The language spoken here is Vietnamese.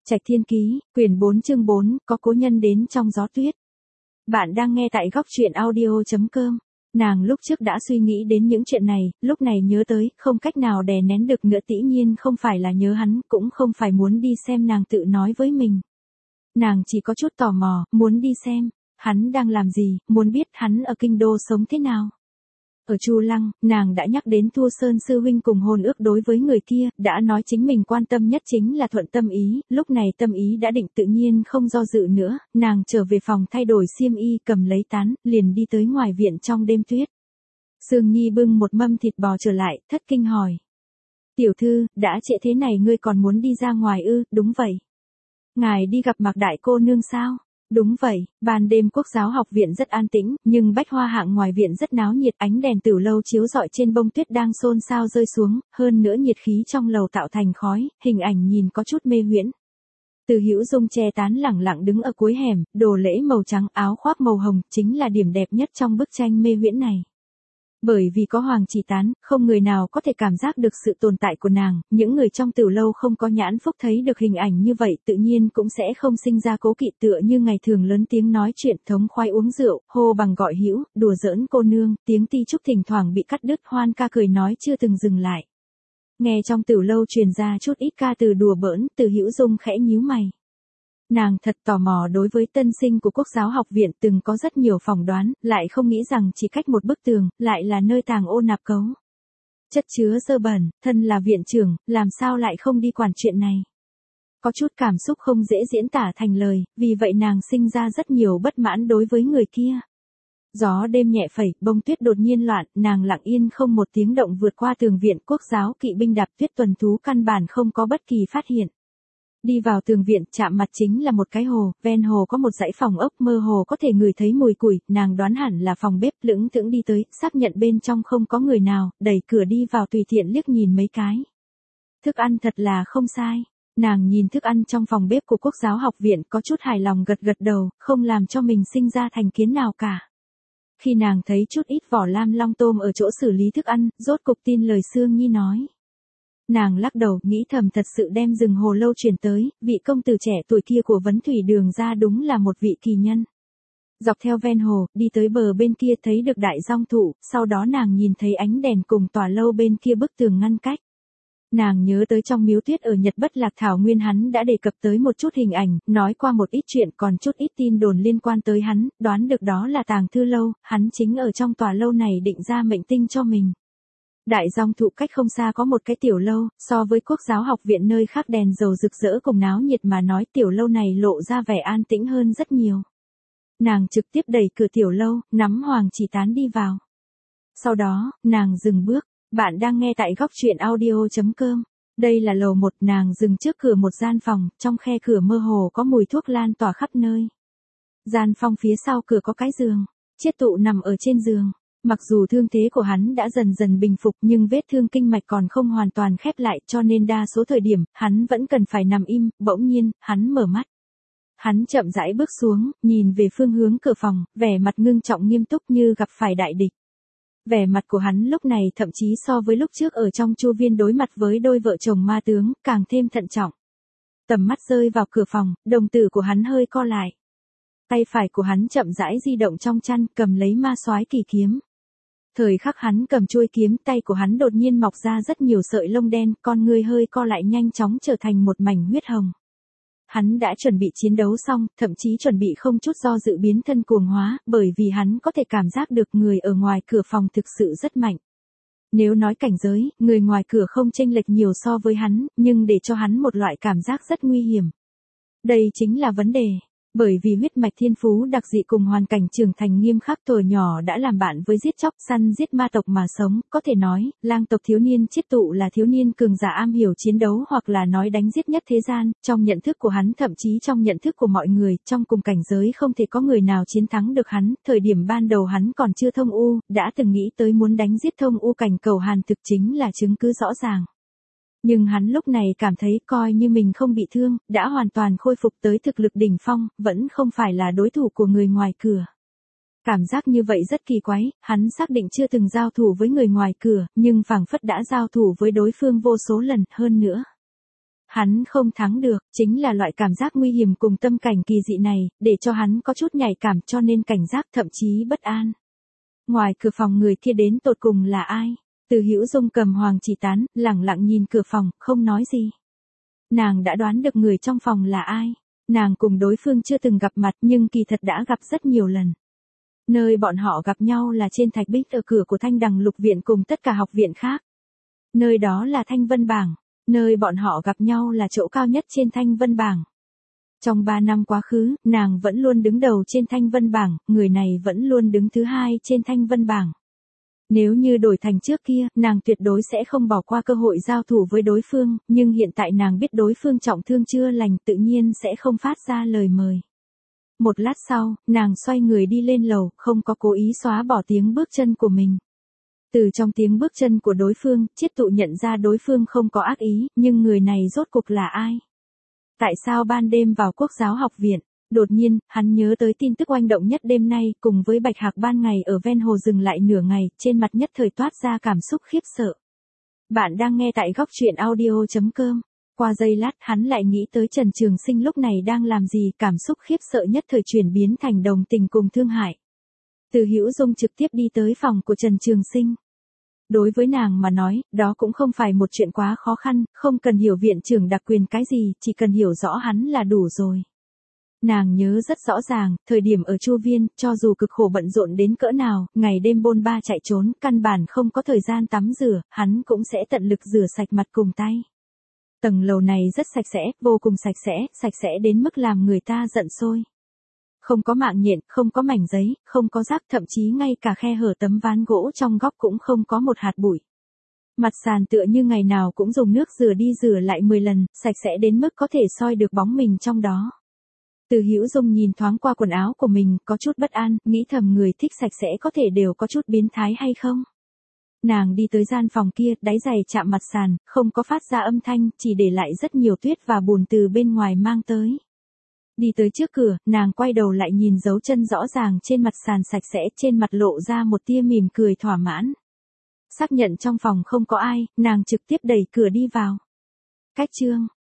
Trạch Thiên Ký, quyển 4 chương 4, có cố nhân đến trong gió tuyết. Bạn đang nghe tại góc truyện audio.com. Nàng lúc trước đã suy nghĩ đến những chuyện này, lúc này nhớ tới, không cách nào đè nén được nữa, dĩ nhiên không phải là nhớ hắn, cũng không phải muốn đi xem nàng tự nói với mình. Nàng chỉ có chút tò mò, muốn đi xem, hắn đang làm gì, muốn biết hắn ở kinh đô sống thế nào. Ở Chu Lăng, nàng đã nhắc đến Thu Sơn sư huynh cùng hôn ước đối với người kia, đã nói chính mình quan tâm nhất chính là thuận tâm ý, lúc này tâm ý đã định tự nhiên không do dự nữa, nàng trở về phòng thay đổi xiêm y cầm lấy tán, liền đi tới ngoài viện trong đêm tuyết. Sương Nhi bưng một mâm thịt bò trở lại, thất kinh hỏi. Tiểu thư, đã trễ thế này ngươi còn muốn đi ra ngoài ư? Đúng vậy. Ngài đi gặp Mạc đại cô nương sao? Đúng vậy, ban đêm Quốc giáo học viện rất an tĩnh, nhưng bách hoa hạng ngoài viện rất náo nhiệt, ánh đèn tửu lâu chiếu rọi trên bông tuyết đang xôn xao rơi xuống, hơn nữa nhiệt khí trong lầu tạo thành khói, hình ảnh nhìn có chút mê huyễn. Từ Hữu Dung che tán lẳng lặng đứng ở cuối hẻm, đồ lễ màu trắng, áo khoác màu hồng, chính là điểm đẹp nhất trong bức tranh mê huyễn này. Bởi vì có Hoàng Chỉ Tán, không người nào có thể cảm giác được sự tồn tại của nàng, những người trong tửu lâu không có nhãn phúc thấy được hình ảnh như vậy tự nhiên cũng sẽ không sinh ra cố kỵ, tựa như ngày thường lớn tiếng nói chuyện, thống khoái uống rượu, hô bằng gọi hữu, đùa giỡn cô nương, tiếng ti trúc thỉnh thoảng bị cắt đứt, hoan ca cười nói chưa từng dừng lại. Nghe trong tửu lâu truyền ra chút ít ca từ đùa bỡn, Từ Hữu Dung khẽ nhíu mày. Nàng thật tò mò đối với tân sinh của Quốc giáo học viện, từng có rất nhiều phỏng đoán, lại không nghĩ rằng chỉ cách một bức tường, lại là nơi tàng ô nạp cấu. Chất chứa dơ bẩn, thân là viện trưởng, làm sao lại không đi quản chuyện này. Có chút cảm xúc không dễ diễn tả thành lời, vì vậy nàng sinh ra rất nhiều bất mãn đối với người kia. Gió đêm nhẹ phẩy, bông tuyết đột nhiên loạn, nàng lặng yên không một tiếng động vượt qua tường viện. Quốc giáo kỵ binh đạp tuyết tuần thú căn bản không có bất kỳ phát hiện. Đi vào tường viện, chạm mặt chính là một cái hồ, ven hồ có một dãy phòng ốc, mơ hồ có thể ngửi thấy mùi củi, nàng đoán hẳn là phòng bếp, lững thững đi tới, xác nhận bên trong không có người nào, đẩy cửa đi vào tùy tiện liếc nhìn mấy cái. Thức ăn thật là không sai. Nàng nhìn thức ăn trong phòng bếp của Quốc giáo học viện, có chút hài lòng gật gật đầu, không làm cho mình sinh ra thành kiến nào cả. Khi nàng thấy chút ít vỏ lam long tôm ở chỗ xử lý thức ăn, rốt cục tin lời Sương Nhi nói. Nàng lắc đầu, nghĩ thầm thật sự đem rừng hồ lâu chuyển tới, vị công tử trẻ tuổi kia của Vấn Thủy Đường ra đúng là một vị kỳ nhân. Dọc theo ven hồ, đi tới bờ bên kia thấy được đại dong thụ, sau đó nàng nhìn thấy ánh đèn cùng tòa lâu bên kia bức tường ngăn cách. Nàng nhớ tới trong miếu tuyết ở Nhật Bất Lạc Thảo Nguyên hắn đã đề cập tới một chút hình ảnh, nói qua một ít chuyện, còn chút ít tin đồn liên quan tới hắn, đoán được đó là tàng thư lâu, hắn chính ở trong tòa lâu này định ra mệnh tinh cho mình. Đại dong thụ cách không xa có một cái tiểu lâu, so với Quốc giáo học viện nơi khác đèn dầu rực rỡ cùng náo nhiệt mà nói, tiểu lâu này lộ ra vẻ an tĩnh hơn rất nhiều. Nàng trực tiếp đẩy cửa tiểu lâu, nắm Hoàng Chỉ Tán đi vào. Sau đó, nàng dừng bước. Bạn đang nghe tại góc truyện audio.com. Đây là lầu 1, nàng dừng trước cửa một gian phòng, trong khe cửa mơ hồ có mùi thuốc lan tỏa khắp nơi. Gian phòng phía sau cửa có cái giường, Chiết Tụ nằm ở trên giường. Mặc dù thương thế của hắn đã dần dần bình phục nhưng vết thương kinh mạch còn không hoàn toàn khép lại, cho nên đa số thời điểm, hắn vẫn cần phải nằm im. Bỗng nhiên, hắn mở mắt. Hắn chậm rãi bước xuống, nhìn về phương hướng cửa phòng, vẻ mặt ngưng trọng nghiêm túc như gặp phải đại địch. Vẻ mặt của hắn lúc này thậm chí so với lúc trước ở trong Chu Viên đối mặt với đôi vợ chồng ma tướng, càng thêm thận trọng. Tầm mắt rơi vào cửa phòng, đồng tử của hắn hơi co lại. Tay phải của hắn chậm rãi di động trong chăn, cầm lấy ma soái kỳ kiếm. Thời khắc hắn cầm chuôi kiếm, tay của hắn đột nhiên mọc ra rất nhiều sợi lông đen, con người hơi co lại nhanh chóng trở thành một mảnh huyết hồng. Hắn đã chuẩn bị chiến đấu xong, thậm chí chuẩn bị không chút do dự biến thân cuồng hóa, bởi vì hắn có thể cảm giác được người ở ngoài cửa phòng thực sự rất mạnh. Nếu nói cảnh giới, người ngoài cửa không chênh lệch nhiều so với hắn, nhưng để cho hắn một loại cảm giác rất nguy hiểm. Đây chính là vấn đề. Bởi vì huyết mạch thiên phú đặc dị cùng hoàn cảnh trưởng thành nghiêm khắc, tuổi nhỏ đã làm bạn với giết chóc săn giết ma tộc mà sống, có thể nói, lang tộc thiếu niên Chiết Tụ là thiếu niên cường giả am hiểu chiến đấu hoặc là nói đánh giết nhất thế gian, trong nhận thức của hắn thậm chí trong nhận thức của mọi người, trong cùng cảnh giới không thể có người nào chiến thắng được hắn, thời điểm ban đầu hắn còn chưa thông u, đã từng nghĩ tới muốn đánh giết thông u cảnh cầu hàn, thực chính là chứng cứ rõ ràng. Nhưng hắn lúc này cảm thấy coi như mình không bị thương, đã hoàn toàn khôi phục tới thực lực đỉnh phong, vẫn không phải là đối thủ của người ngoài cửa. Cảm giác như vậy rất kỳ quái, hắn xác định chưa từng giao thủ với người ngoài cửa, nhưng phảng phất đã giao thủ với đối phương vô số lần, hơn nữa. Hắn không thắng được, chính là loại cảm giác nguy hiểm cùng tâm cảnh kỳ dị này, để cho hắn có chút nhạy cảm cho nên cảnh giác thậm chí bất an. Ngoài cửa phòng người kia đến tột cùng là ai? Từ Hữu Dung cầm hoàng chỉ tán, lẳng lặng nhìn cửa phòng, không nói gì. Nàng đã đoán được người trong phòng là ai. Nàng cùng đối phương chưa từng gặp mặt nhưng kỳ thật đã gặp rất nhiều lần. Nơi bọn họ gặp nhau là trên thạch bích ở cửa của Thanh Đằng Lục Viện cùng tất cả học viện khác. Nơi đó là Thanh Vân Bảng. Nơi bọn họ gặp nhau là chỗ cao nhất trên Thanh Vân Bảng. Trong 3 năm quá khứ, nàng vẫn luôn đứng đầu trên Thanh Vân Bảng, người này vẫn luôn đứng thứ 2 trên Thanh Vân Bảng. Nếu như đổi thành trước kia, nàng tuyệt đối sẽ không bỏ qua cơ hội giao thủ với đối phương, nhưng hiện tại nàng biết đối phương trọng thương chưa lành tự nhiên sẽ không phát ra lời mời. Một lát sau, nàng xoay người đi lên lầu, không có cố ý xóa bỏ tiếng bước chân của mình. Từ trong tiếng bước chân của đối phương, Chiết Tụ nhận ra đối phương không có ác ý, nhưng người này rốt cuộc là ai? Tại sao ban đêm vào Quốc giáo học viện? Đột nhiên, hắn nhớ tới tin tức oanh động nhất đêm nay, cùng với Bạch Hạc ban ngày ở ven hồ dừng lại nửa ngày, trên mặt nhất thời toát ra cảm xúc khiếp sợ. Bạn đang nghe tại góc truyện audio.com. Qua giây lát, hắn lại nghĩ tới Trần Trường Sinh lúc này đang làm gì, cảm xúc khiếp sợ nhất thời chuyển biến thành đồng tình cùng thương hại. Từ Hữu Dung trực tiếp đi tới phòng của Trần Trường Sinh. Đối với nàng mà nói, đó cũng không phải một chuyện quá khó khăn, không cần hiểu viện trưởng đặc quyền cái gì, chỉ cần hiểu rõ hắn là đủ rồi. Nàng nhớ rất rõ ràng, thời điểm ở Chu Viên, cho dù cực khổ bận rộn đến cỡ nào, ngày đêm bôn ba chạy trốn, căn bản không có thời gian tắm rửa, hắn cũng sẽ tận lực rửa sạch mặt cùng tay. Tầng lầu này rất sạch sẽ, vô cùng sạch sẽ đến mức làm người ta giận sôi. Không có mạng nhện, không có mảnh giấy, không có rác, thậm chí ngay cả khe hở tấm ván gỗ trong góc cũng không có một hạt bụi. Mặt sàn tựa như ngày nào cũng dùng nước rửa đi rửa lại 10 lần, sạch sẽ đến mức có thể soi được bóng mình trong đó. Từ Hữu Dung nhìn thoáng qua quần áo của mình, có chút bất an, nghĩ thầm người thích sạch sẽ có thể đều có chút biến thái hay không? Nàng đi tới gian phòng kia, đáy giày chạm mặt sàn, không có phát ra âm thanh, chỉ để lại rất nhiều tuyết và bùn từ bên ngoài mang tới. Đi tới trước cửa, nàng quay đầu lại nhìn dấu chân rõ ràng trên mặt sàn sạch sẽ, trên mặt lộ ra một tia mỉm cười thỏa mãn. Xác nhận trong phòng không có ai, nàng trực tiếp đẩy cửa đi vào. Cách chương